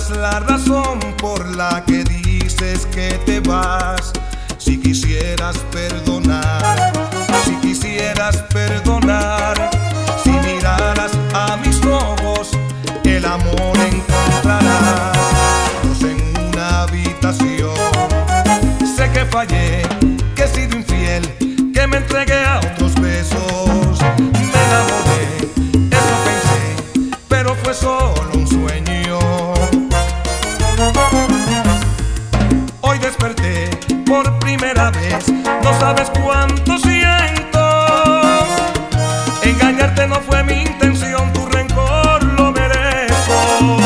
cambiaras la razón por la que dices que te vas, si quisieras perdonar, si quisieras perdonar, si miraras a mis ojos, el amor encontrarás. Dos en una habitación. Sé que fallé, que he sido infiel, que me entregué a otros besos, me enamoré, eso pensé, pero fue solo un sueño. Hoy desperté por primera vez, no sabes cuánto siento. Engañarte no fue mi intención, tu rencor lo merezco.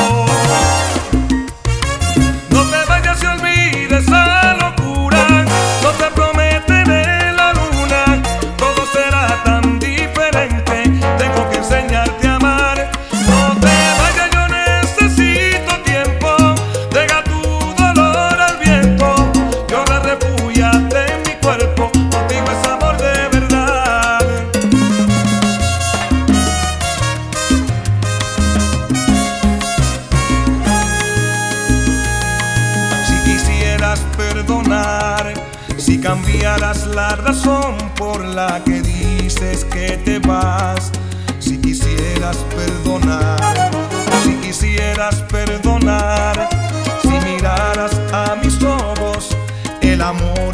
No te vayas y olvides esa locura, no te prometen la luna, todo será tan diferente, tengo que enseñarte a amar. No te vayas, yo necesito tiempo, deja tu dolor al viento, yo la refúgiate en mi cuerpo, contigo es amor de verdad. Si quisieras perdonar, si cambiaras la razón por la que dices que te vas, si quisieras perdonar, si quisieras perdonar, si miraras a mis ojos, el amor